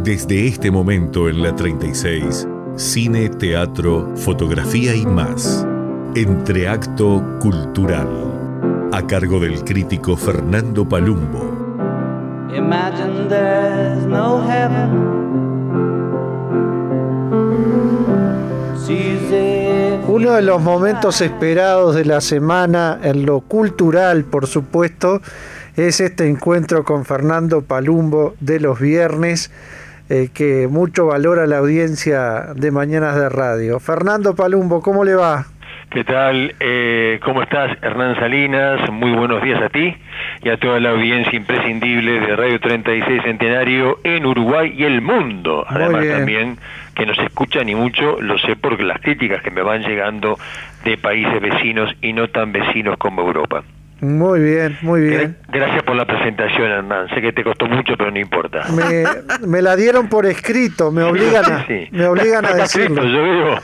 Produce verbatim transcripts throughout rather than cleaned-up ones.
Desde este momento en la treinta y seis, cine, teatro, fotografía y más. Entreacto Cultural, a cargo del crítico Fernando Palumbo. Imagine there's no heaven. Uno de los momentos esperados de la semana en lo cultural, por supuesto, es este encuentro con Fernando Palumbo de los viernes, eh, que mucho valora la audiencia de Mañanas de Radio. Fernando Palumbo, ¿cómo le va? ¿Qué tal? Eh, ¿Cómo estás, Hernán Salinas? Muy buenos días a ti y a toda la audiencia imprescindible de Radio treinta y seis Centenario en Uruguay y el mundo. Además también que nos escuchan y mucho, lo sé porque las críticas que me van llegando de países vecinos y no tan vecinos como Europa. Muy bien, muy bien. Gracias por la presentación, Hernán. Sé que te costó mucho, pero no importa. Me, me la dieron por escrito, me obligan a, sí. me obligan a decirlo. Yo veo.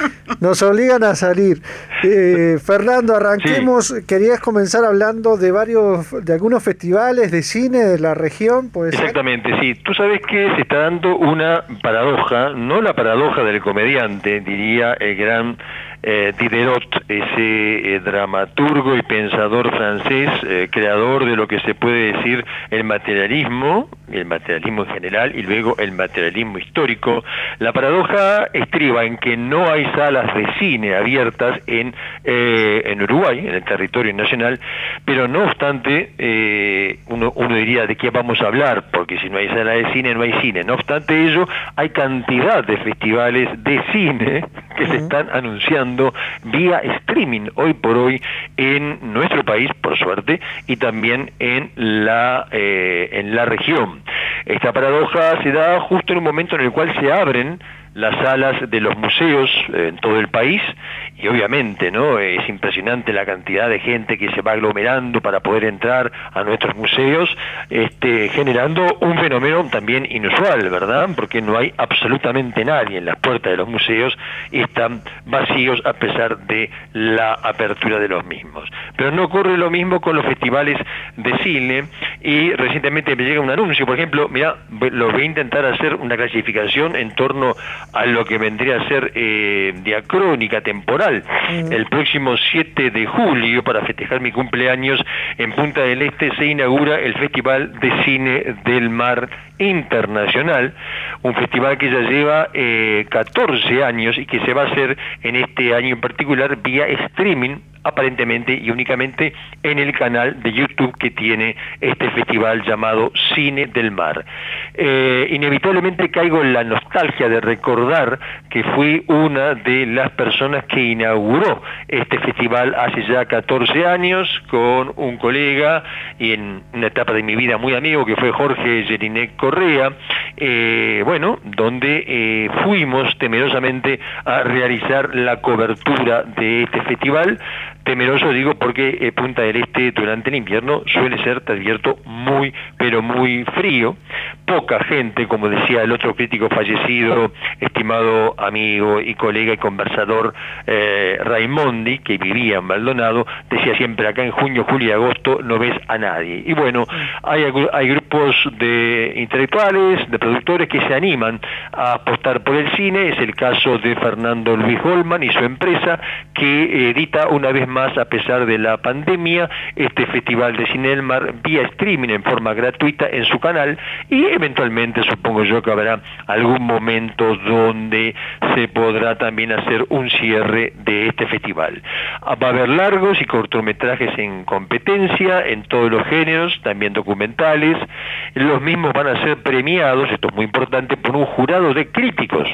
Nos obligan a salir. Eh, Fernando, arranquemos. Sí. Querías comenzar hablando de varios, de algunos festivales de cine de la región, ¿puede ser? Exactamente, sí. Tú sabes que se está dando una paradoja, no la paradoja del comediante, diría el gran Eh, Diderot, ese eh, dramaturgo y pensador francés, eh, creador de lo que se puede decir el materialismo, el materialismo en general y luego el materialismo histórico. La paradoja estriba en que no hay salas de cine abiertas en, eh, en Uruguay, en el territorio nacional, pero no obstante, eh, uno, uno diría de qué vamos a hablar, porque si no hay sala de cine, no hay cine. No obstante ello, hay cantidad de festivales de cine que uh-huh. se están anunciando vía streaming hoy por hoy en nuestro país, por suerte, y también en la eh, en la región. Esta paradoja se da justo en un momento en el cual se abren las salas de los museos en todo el país y obviamente no es impresionante la cantidad de gente que se va aglomerando para poder entrar a nuestros museos, este, generando un fenómeno también inusual, ¿verdad? Porque no hay absolutamente nadie en las puertas de los museos y están vacíos a pesar de la apertura de los mismos. Pero no ocurre lo mismo con los festivales de cine y recientemente me llega un anuncio, por ejemplo, mira, lo voy a intentar hacer una clasificación en torno a lo que vendría a ser eh, diacrónica temporal. Mm. El próximo siete de julio, para festejar mi cumpleaños, en Punta del Este se inaugura el Festival de Cine del Mar Internacional, un festival que ya lleva eh, catorce años y que se va a hacer en este año en particular vía streaming, aparentemente y únicamente en el canal de YouTube que tiene este festival llamado Cine del Mar. Eh, inevitablemente caigo en la nostalgia de recordar que fui una de las personas que inauguró este festival hace ya catorce años con un colega y en una etapa de mi vida muy amigo que fue Jorge Jelinek Correa, eh, bueno, donde eh, fuimos temerosamente a realizar la cobertura de este festival. Temeroso digo porque eh, Punta del Este durante el invierno suele ser, te advierto, muy, pero muy frío. Poca gente, como decía el otro crítico fallecido, estimado amigo y colega y conversador eh, Raimondi, que vivía en Maldonado, decía siempre acá en junio, julio y agosto no ves a nadie. Y bueno, hay, hay grupos de intelectuales, de productores que se animan a apostar por el cine. Es el caso de Fernando Luis Goldman y su empresa, que edita una vez más más a pesar de la pandemia este Festival de Cine del Mar vía streaming en forma gratuita en su canal y eventualmente supongo yo que habrá algún momento donde se podrá también hacer un cierre de este festival. Va a haber largos y cortometrajes en competencia en todos los géneros, también documentales. Los mismos van a ser premiados, esto es muy importante, por un jurado de críticos.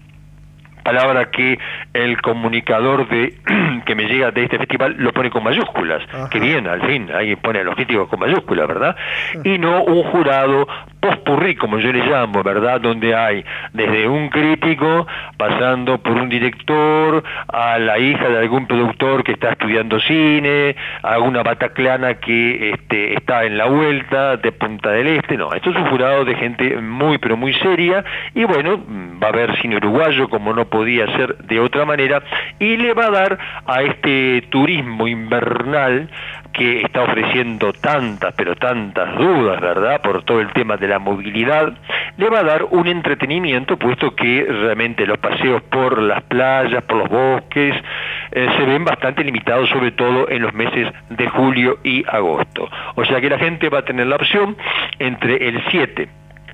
Palabra que el comunicador de que me llega de este festival lo pone con mayúsculas. Ajá. Que bien, al fin, ahí pone a los críticos con mayúsculas, ¿verdad? Y no un jurado post-purrí, como yo le llamo, ¿verdad? Donde hay desde un crítico, pasando por un director, a la hija de algún productor que está estudiando cine, a una bataclana que este, está en la vuelta de Punta del Este. No, esto es un jurado de gente muy, pero muy seria, y bueno, va a haber cine uruguayo, como no podía ser de otra manera, y le va a dar a este turismo invernal que está ofreciendo tantas, pero tantas dudas, ¿verdad?, por todo el tema de la movilidad, le va a dar un entretenimiento, puesto que realmente los paseos por las playas, por los bosques, eh, se ven bastante limitados, sobre todo en los meses de julio y agosto. O sea que la gente va a tener la opción entre el siete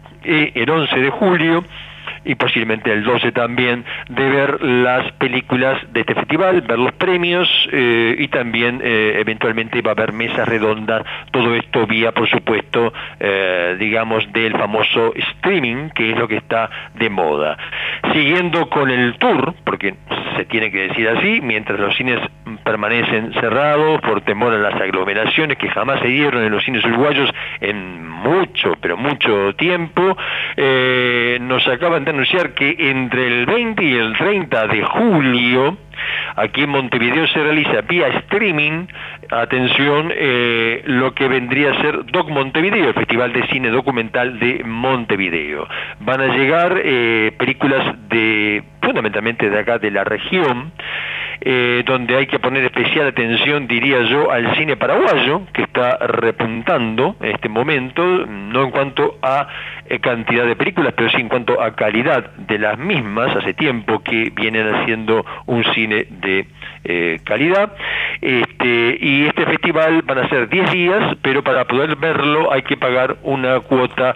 y el once de julio, y posiblemente el doce también, de ver las películas de este festival, ver los premios, eh, y también eh, eventualmente va a haber mesas redondas, todo esto vía, por supuesto, eh, digamos, del famoso streaming, que es lo que está de moda. Siguiendo con el tour, porque se tiene que decir así, mientras los cines permanecen cerrados por temor a las aglomeraciones que jamás se dieron en los cines uruguayos en mucho, pero mucho tiempo, eh, nos acaban de anunciar que entre el veinte y el treinta de julio, aquí en Montevideo se realiza vía streaming, atención, eh, lo que vendría a ser Doc Montevideo, el Festival de Cine Documental de Montevideo. Van a llegar eh, películas de, fundamentalmente de acá de la región, eh, donde hay que poner especial atención, diría yo, al cine paraguayo, que está repuntando en este momento, no en cuanto a eh, cantidad de películas, pero sí en cuanto a calidad de las mismas. Hace tiempo que vienen haciendo un cine de eh, calidad, este, y este festival van a ser diez días, pero para poder verlo hay que pagar una cuota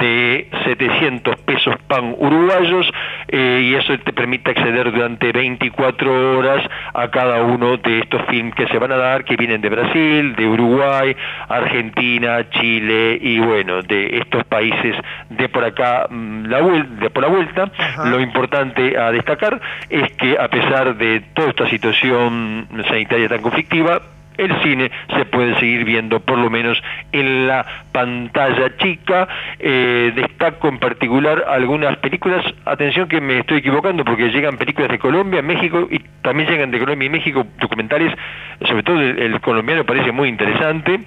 de setecientos pesos pan uruguayos, eh, y eso te permite acceder durante veinticuatro horas a cada uno de estos films que se van a dar, que vienen de Brasil, de Uruguay, Argentina, Chile, y bueno, de estos países de por acá, la vuelta, de por la vuelta. Ajá. Lo importante a destacar es que, a pesar de toda esta situación sanitaria tan conflictiva, el cine se puede seguir viendo, por lo menos en la pantalla chica. Eh, destaco en particular algunas películas, atención que me estoy equivocando, porque llegan películas de Colombia, México, y también llegan de Colombia y México documentales, sobre todo el, el colombiano parece muy interesante.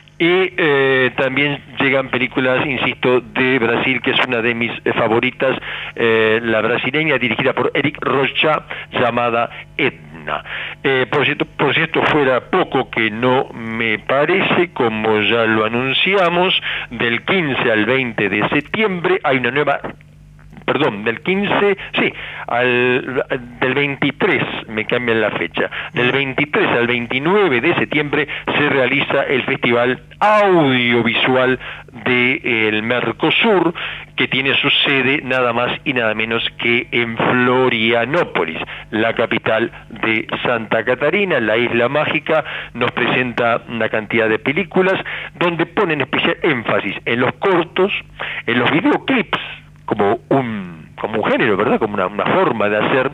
Y eh, también llegan películas, insisto, de Brasil, que es una de mis eh, favoritas, eh, la brasileña, dirigida por Eric Rocha, llamada Etna. Eh, por cierto, por cierto, fuera poco, que no me parece, como ya lo anunciamos, del quince al veinte de septiembre hay una nueva... Perdón, del quince, sí, al, del veintitrés, me cambian la fecha, del veintitrés al veintinueve de septiembre se realiza el Festival Audiovisual del Mercosur, que tiene su sede nada más y nada menos que en Florianópolis, la capital de Santa Catarina, la isla mágica. Nos presenta una cantidad de películas donde ponen especial énfasis en los cortos, en los videoclips, como un como un género, ¿verdad? Como una, una forma de hacer.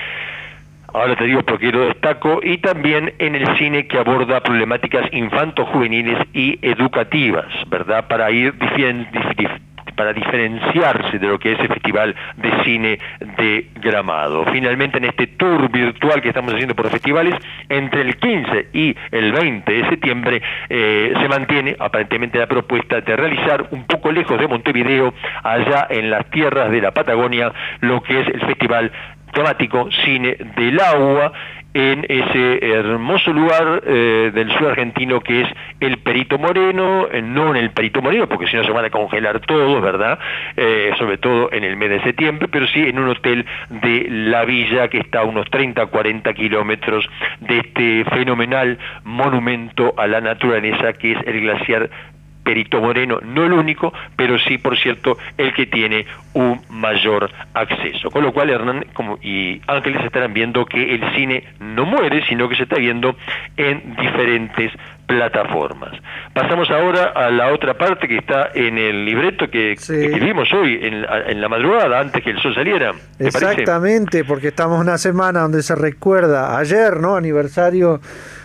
Ahora te digo por qué lo destaco. Y también en el cine que aborda problemáticas infanto-juveniles y educativas, ¿verdad? Para ir difien, dif, dif, para diferenciarse de lo que es el Festival de Cine de Gramado. Finalmente, en este tour virtual que estamos haciendo por los festivales, entre el quince y el veinte de septiembre, eh, se mantiene aparentemente la propuesta de realizar un poco lejos de Montevideo, allá en las tierras de la Patagonia, lo que es el Festival temático Cine del Agua, en ese hermoso lugar eh, del sur argentino que es el Perito Moreno, eh, no en el Perito Moreno, porque si no se van a congelar todos, ¿verdad? Eh, sobre todo en el mes de septiembre, pero sí en un hotel de la villa que está a unos treinta a cuarenta kilómetros de este fenomenal monumento a la naturaleza que es el glaciar Perito Moreno, no el único, pero sí, por cierto, el que tiene un mayor acceso. Con lo cual, Hernán como y Ángeles estarán viendo que el cine no muere, sino que se está viendo en diferentes plataformas. Pasamos ahora a la otra parte que está en el libreto que, sí. que escribimos hoy, en, en la madrugada, antes que el sol saliera. Exactamente, parece? Porque estamos una semana donde se recuerda ayer, ¿no? Aniversario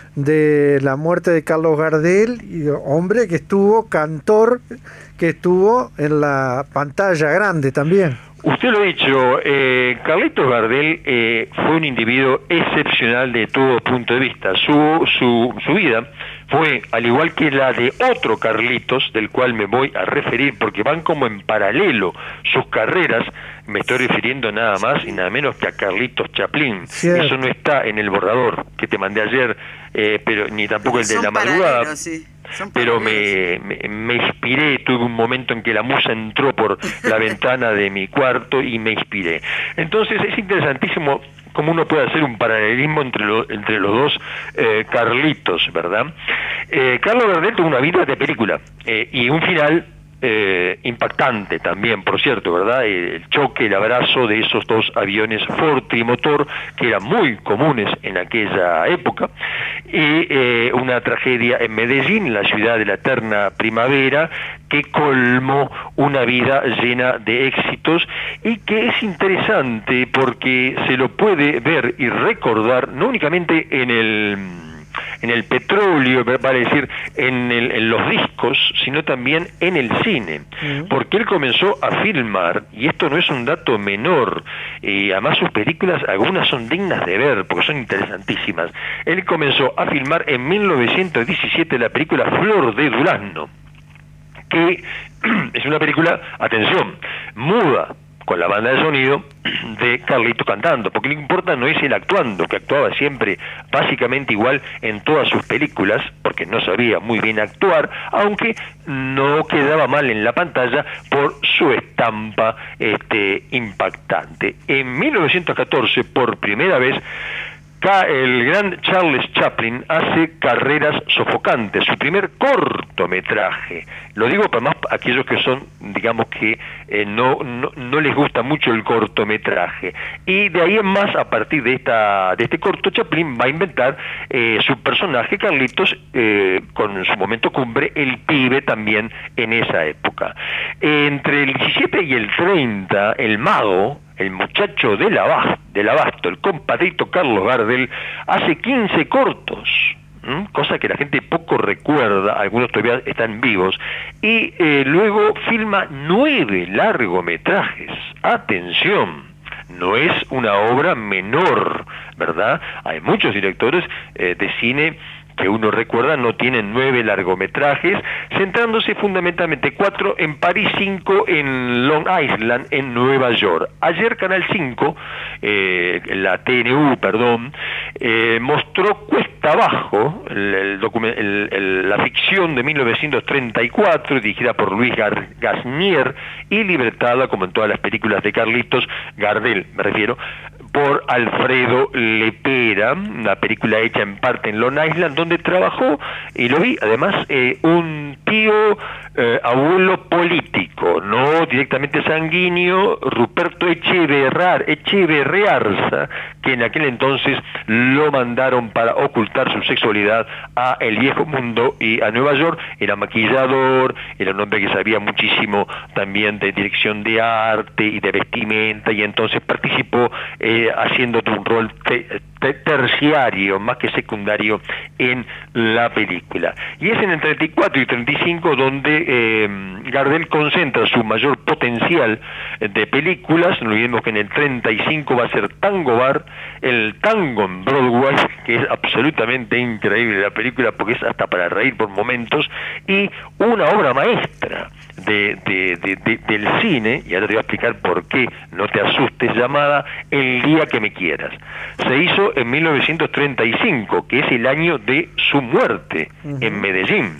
de la muerte de Carlos Gardel, y hombre que estuvo, cantor que estuvo en la pantalla grande también. Usted lo ha dicho, eh, Carlitos Gardel eh, fue un individuo excepcional de todo punto de vista. Su, su, su vida fue, al igual que la de otro Carlitos, del cual me voy a referir, porque van como en paralelo sus carreras. Me estoy refiriendo nada más y nada menos que a Carlitos Chaplin. Cierto. Eso no está en el borrador que te mandé ayer, eh, pero ni tampoco el de la madrugada. Sí. pero me, me, me inspiré, tuve un momento en que la musa entró por la ventana de mi cuarto y me inspiré. Entonces es interesantísimo cómo uno puede hacer un paralelismo entre, lo, entre los dos eh, Carlitos, ¿verdad? Eh, Carlos Gardel tuvo una vida de película eh, y un final eh, impactante también, por cierto, ¿verdad? El choque, el abrazo de esos dos aviones Ford trimotor que eran muy comunes en aquella época, y eh, una tragedia en Medellín, la ciudad de la eterna primavera, que colmó una vida llena de éxitos y que es interesante porque se lo puede ver y recordar no únicamente en el en el petróleo, vale decir, en, el, en los discos, sino también en el cine, uh-huh. porque él comenzó a filmar, y esto no es un dato menor, y además sus películas, algunas son dignas de ver, porque son interesantísimas. Él comenzó a filmar en mil novecientos diecisiete la película Flor de Durazno, que es una película, atención, muda, con la banda de sonido de Carlitos cantando, porque lo que importa no es él actuando, que actuaba siempre básicamente igual en todas sus películas, porque no sabía muy bien actuar, aunque no quedaba mal en la pantalla por su estampa este, impactante. En mil novecientos catorce, por primera vez, el gran Charles Chaplin hace Carreras sofocantes, su primer cortometraje. Lo digo para más aquellos que son, digamos que eh, no, no no les gusta mucho el cortometraje. Y de ahí en más, a partir de esta de este corto, Chaplin va a inventar eh, su personaje Carlitos, eh, con su momento cumbre, el pibe también en esa época. Entre el diecisiete y el treinta, el mago, el muchacho del abasto, del abasto, el compadrito Carlos Gardel, hace quince cortos, ¿m? Cosa que la gente poco recuerda, algunos todavía están vivos, y eh, luego filma nueve largometrajes. Atención, no es una obra menor, ¿verdad? Hay muchos directores eh, de cine que uno recuerda no tienen nueve largometrajes, centrándose fundamentalmente cuatro en París, cinco en Long Island, en Nueva York. Ayer Canal cinco, eh, la T N U, perdón, eh, mostró Cuesta Abajo, el, el document, el, el, la ficción de mil novecientos treinta y cuatro, dirigida por Luis Gar, Gasnier y libretada, como en todas las películas de Carlitos, Gardel, me refiero, por Alfredo Lepera, una película hecha en parte en Long Island, donde trabajó, y lo vi, además, eh, un tío eh, abuelo político, no directamente sanguíneo, Ruperto Echeverrar, Echeverriarza, que en aquel entonces lo mandaron para ocultar su sexualidad a el viejo mundo y a Nueva York. Era maquillador, era un hombre que sabía muchísimo también de dirección de arte y de vestimenta, y entonces participó eh, haciendo un rol te, te, terciario, más que secundario, en la película. Y es en el treinta y cuatro y treinta y cinco donde eh, Gardel concentra su mayor potencial de películas. No olvidemos que en el treinta y cinco va a ser Tango Bar, el tango en Broadway, que es absolutamente increíble la película porque es hasta para reír por momentos, y una obra maestra de, de, de, de, del cine, y ahora te voy a explicar por qué, no te asustes, llamada El día que me quieras. Se hizo en mil novecientos treinta y cinco, que es el año de su muerte, uh-huh. en Medellín,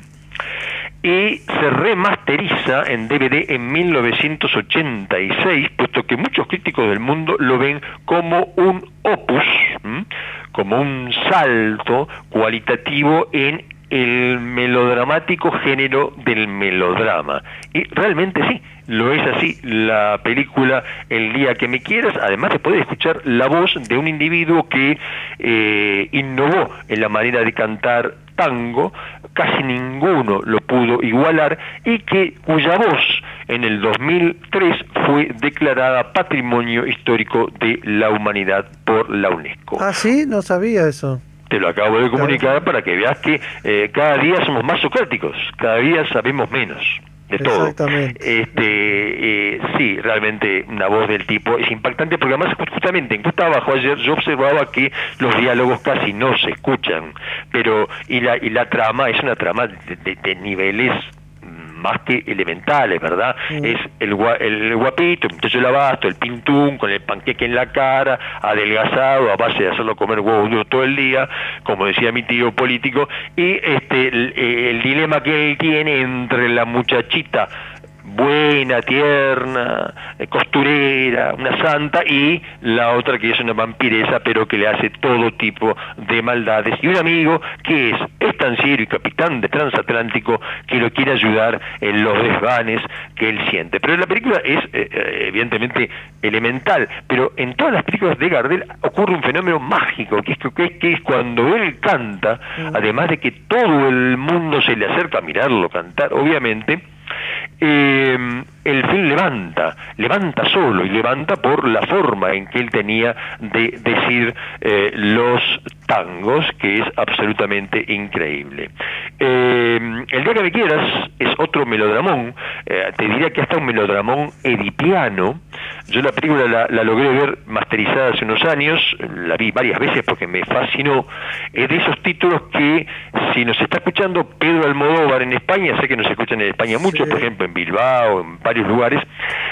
y se remasteriza en D V D en mil novecientos ochenta y seis, puesto que muchos críticos del mundo lo ven como un opus, ¿m? como un salto cualitativo en el melodramático género del melodrama. Y realmente sí, lo es así. La película El día que me quieras, además se puede escuchar la voz de un individuo que eh, innovó en la manera de cantar tango, casi ninguno lo pudo igualar, y que cuya voz en el dos mil tres fue declarada Patrimonio Histórico de la Humanidad por la UNESCO. Ah, sí, no sabía eso. Te lo acabo de comunicar para que veas que eh, cada día somos más socráticos, cada día sabemos menos de todo. Exactamente. Este, eh, sí, realmente una voz del tipo es impactante, porque además justamente en Cuesta Abajo ayer yo observaba que los diálogos casi no se escuchan, pero y la y la trama es una trama de, de, de niveles más que elementales, ¿verdad? Mm. Es el, el guapito, el muchacho lavasto, el pintún, con el panqueque en la cara, adelgazado, a base de hacerlo comer huevos duros todo el día, como decía mi tío político, y este el, el dilema que él tiene entre la muchachita buena, tierna, costurera, una santa, y la otra que es una vampiresa, pero que le hace todo tipo de maldades, y un amigo que es estanciero y capitán de transatlántico que lo quiere ayudar en los desvanes que él siente. Pero la película es eh, evidentemente elemental, pero en todas las películas de Gardel ocurre un fenómeno mágico, que es, que es, que es cuando él canta, además de que todo el mundo se le acerca a mirarlo cantar, obviamente, Eh, el film levanta, levanta solo, y levanta por la forma en que él tenía de decir eh, los tangos, que es absolutamente increíble. Eh, El día que me quieras es otro melodramón, eh, te diría que hasta un melodramón edipiano. Yo la película la, la logré ver masterizada hace unos años, la vi varias veces porque me fascinó. Es de esos títulos que, si nos está escuchando Pedro Almodóvar en España, sé que nos escuchan en España mucho, sí, por ejemplo en Bilbao, en varios lugares.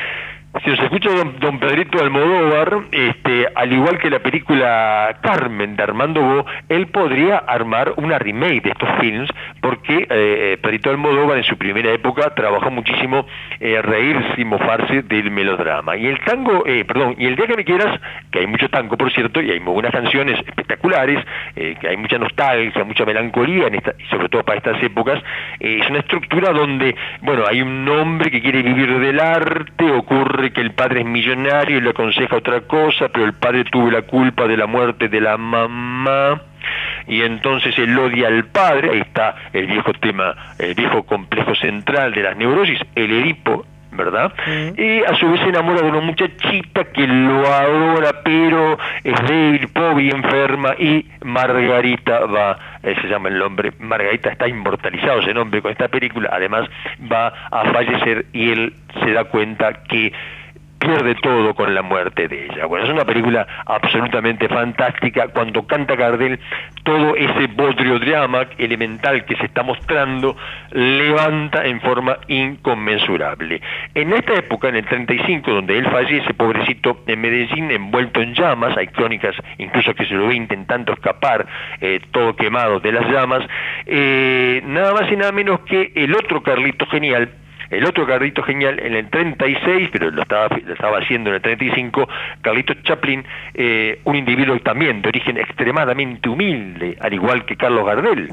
Si nos escucha don, don Pedrito Almodóvar, este, al igual que la película Carmen de Armando Bo, él podría armar una remake de estos films, porque eh, Pedrito Almodóvar en su primera época trabajó muchísimo eh, reírse y mofarse del melodrama. Y el tango, eh, perdón, y El día que me quieras, que hay mucho tango por cierto, y hay muy buenas canciones espectaculares, eh, que hay mucha nostalgia, mucha melancolía, en esta, y sobre todo para estas épocas, eh, es una estructura donde, bueno, hay un hombre que quiere vivir del arte, ocurre que el padre es millonario y le aconseja otra cosa, pero el padre tuvo la culpa de la muerte de la mamá, y entonces él odia al padre. Ahí está el viejo tema, el viejo complejo central de las neurosis, el Edipo, ¿verdad? Uh-huh. Y a su vez se enamora de una muchachita que lo adora, pero es débil, pobre y enferma, y Margarita va, eh, se llama el nombre, Margarita está inmortalizado ese nombre con esta película, además va a fallecer y él se da cuenta que pierde todo con la muerte de ella. Bueno, es una película absolutamente fantástica. Cuando canta Gardel, todo ese bodrio drama elemental que se está mostrando levanta en forma inconmensurable. En esta época, en el treinta y cinco, donde él fallece, pobrecito, en Medellín, envuelto en llamas, hay crónicas incluso que se lo ve intentando escapar, eh, todo quemado de las llamas, eh, nada más y nada menos que el otro Carlito Genial, El otro Carlito Genial en el treinta y seis, pero lo estaba, lo estaba haciendo en el treinta y cinco, Carlito Chaplin, eh, un individuo también de origen extremadamente humilde, al igual que Carlos Gardel.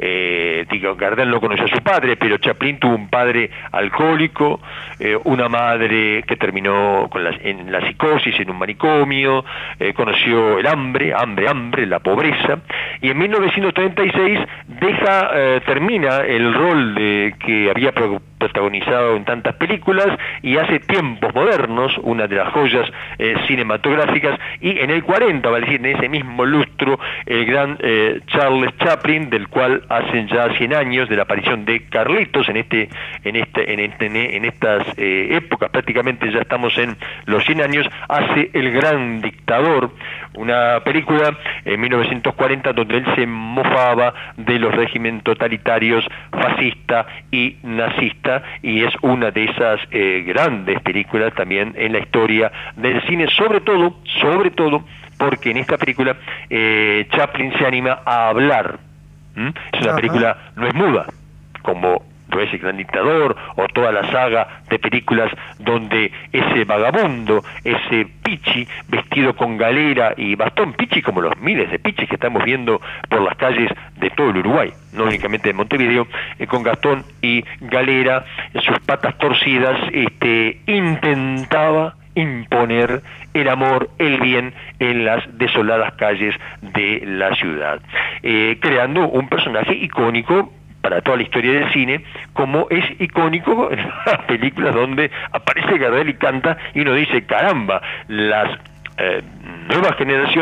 Eh, digo, Gardel no conoció a su padre, pero Chaplin tuvo un padre alcohólico, eh, una madre que terminó con la, en la psicosis, en un manicomio, eh, conoció el hambre, hambre, hambre, la pobreza, y en mil novecientos treinta y seis deja, eh, termina el rol de que había protagonizado en tantas películas y hace Tiempos Modernos, una de las joyas eh, cinematográficas, y en el cuarenta, va a decir, en ese mismo lustro, el gran eh, Charles Chaplin, del cual hacen ya cien años de la aparición de Carlitos, en este, en este, en, este, en estas eh, épocas, prácticamente ya estamos en los cien años, hace El Gran Dictador, una película en mil novecientos cuarenta donde él se mofaba de los regímenes totalitarios fascista y nazista, y es una de esas eh, grandes películas también en la historia del cine, sobre todo, sobre todo porque en esta película eh, Chaplin se anima a hablar. ¿Mm? Es una Ajá. película, no es muda, como lo es El Gran Dictador, o toda la saga de películas donde ese vagabundo, ese pichi vestido con galera y bastón, pichi como los miles de pichis que estamos viendo por las calles de todo el Uruguay, no únicamente de Montevideo, eh, con Gastón y galera, sus patas torcidas, este, intentaba imponer el amor, el bien en las desoladas calles de la ciudad, eh, creando un personaje icónico para toda la historia del cine, como es icónico en las películas donde aparece Gardel y canta, y uno dice, caramba, las eh, nuevas generaciones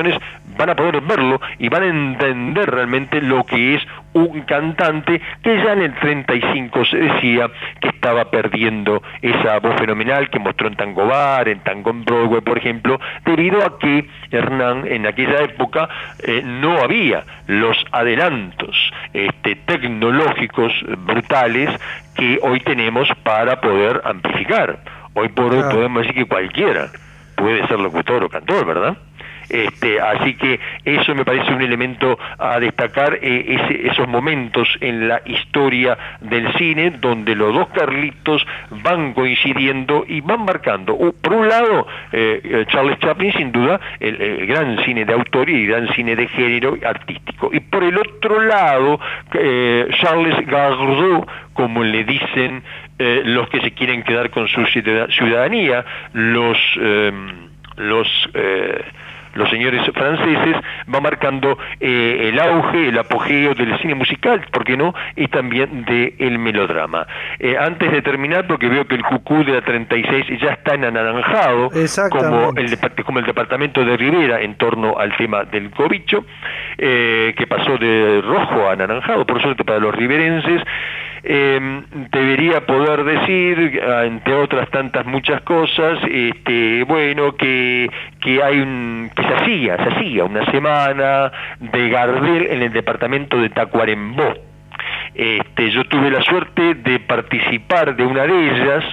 van a poder verlo y van a entender realmente lo que es un cantante que ya en el treinta y cinco se decía que estaba perdiendo esa voz fenomenal que mostró en Tango Bar, en Tango en Broadway, por ejemplo, debido a que Hernán en aquella época eh, no había los adelantos este, tecnológicos brutales que hoy tenemos para poder amplificar. Hoy por hoy claro. podemos decir que cualquiera puede ser locutor o cantor, ¿verdad? Este, así que eso me parece un elemento a destacar, eh, ese, esos momentos en la historia del cine donde los dos Carlitos van coincidiendo y van marcando. Uh, por un lado, eh, Charles Chaplin, sin duda, el, el gran cine de autor y el gran cine de género artístico. Y por el otro lado, eh, Charles Gardot, como le dicen eh, los que se quieren quedar con su ciudadanía, los... Eh, los eh, los señores franceses, va marcando eh, el auge, el apogeo del cine musical, ¿por qué no?, y también del melodrama. Eh, antes de terminar, porque veo que el Cucú de la treinta y seis ya está en anaranjado, como el, como el departamento de Rivera en torno al tema del cobicho, eh, que pasó de rojo a anaranjado, por suerte para los riverenses. Eh, debería poder decir, entre otras tantas muchas cosas, este, bueno, que, que hay un, que se hacía, se hacía una semana de Gardel en el departamento de Tacuarembó. Este, yo tuve la suerte de participar de una de ellas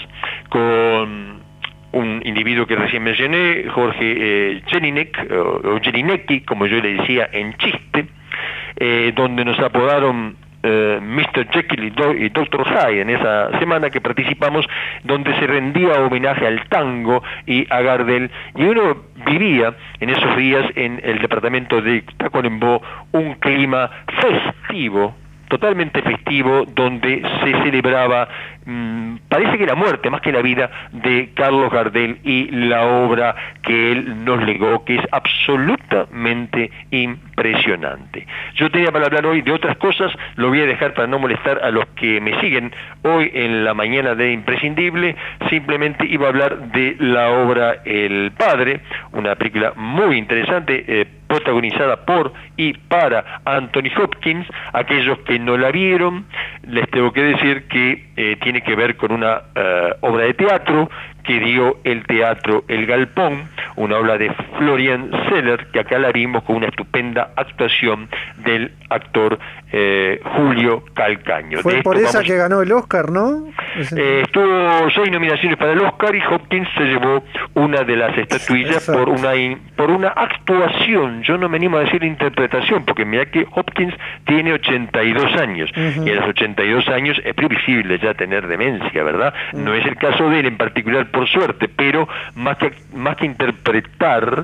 con un individuo que recién mencioné, Jorge eh, Jelinek, o, o Jelinecki, como yo le decía en chiste, eh, donde nos apodaron Uh, mister Jekyll y, Do y doctor Hyde en esa semana que participamos, donde se rendía homenaje al tango y a Gardel, y uno vivía en esos días en el departamento de Tacuarembó un clima festivo, totalmente festivo, donde se celebraba, mmm, parece que la muerte más que la vida de Carlos Gardel y la obra que él nos legó, que es absolutamente impresionante. Yo tenía para hablar hoy de otras cosas, lo voy a dejar para no molestar a los que me siguen hoy en la mañana de Imprescindible. Simplemente iba a hablar de la obra El Padre, una película muy interesante, eh, protagonizada por y para Anthony Hopkins. Aquellos que no la vieron, les tengo que decir que eh, tiene que ver con una uh, obra de teatro que dio el Teatro El Galpón, una obra de Florian Zeller, que acá la vimos con una estupenda actuación del actor eh, Julio Calcaño. Fue de por esa vamos... que ganó el Oscar, ¿no? Eh, estuvo seis nominaciones para el Oscar y Hopkins se llevó una de las estatuillas por una in, por una actuación. Yo no me animo a decir interpretación, porque mira que Hopkins tiene ochenta y dos años, uh-huh. y a los ochenta y dos años es previsible ya tener demencia, ¿verdad? Uh-huh. No es el caso de él en particular, por suerte, pero más que más que interpretar,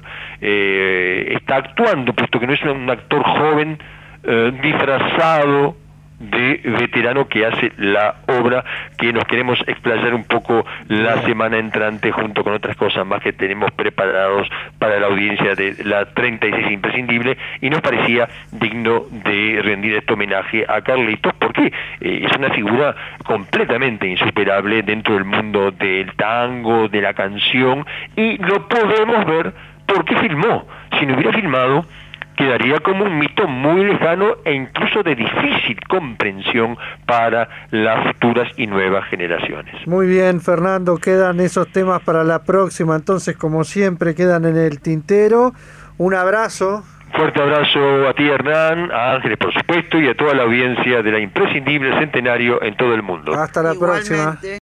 eh, está actuando, puesto que no es un actor joven eh, disfrazado de veterano que hace la obra que nos queremos explayar un poco la semana entrante junto con otras cosas más que tenemos preparados para la audiencia de la treinta y seis Imprescindible, y nos parecía digno de rendir este homenaje a Carlitos porque eh, es una figura completamente insuperable dentro del mundo del tango, de la canción, y lo podemos ver porque filmó. Si no hubiera filmado, quedaría como un mito muy lejano e incluso de difícil comprensión para las futuras y nuevas generaciones. Muy bien, Fernando, quedan esos temas para la próxima, entonces como siempre quedan en el tintero. Un abrazo. Fuerte abrazo a ti, Hernán, a Ángeles, por supuesto, y a toda la audiencia de la Imprescindible Centenario en todo el mundo. Hasta la Igualmente. próxima.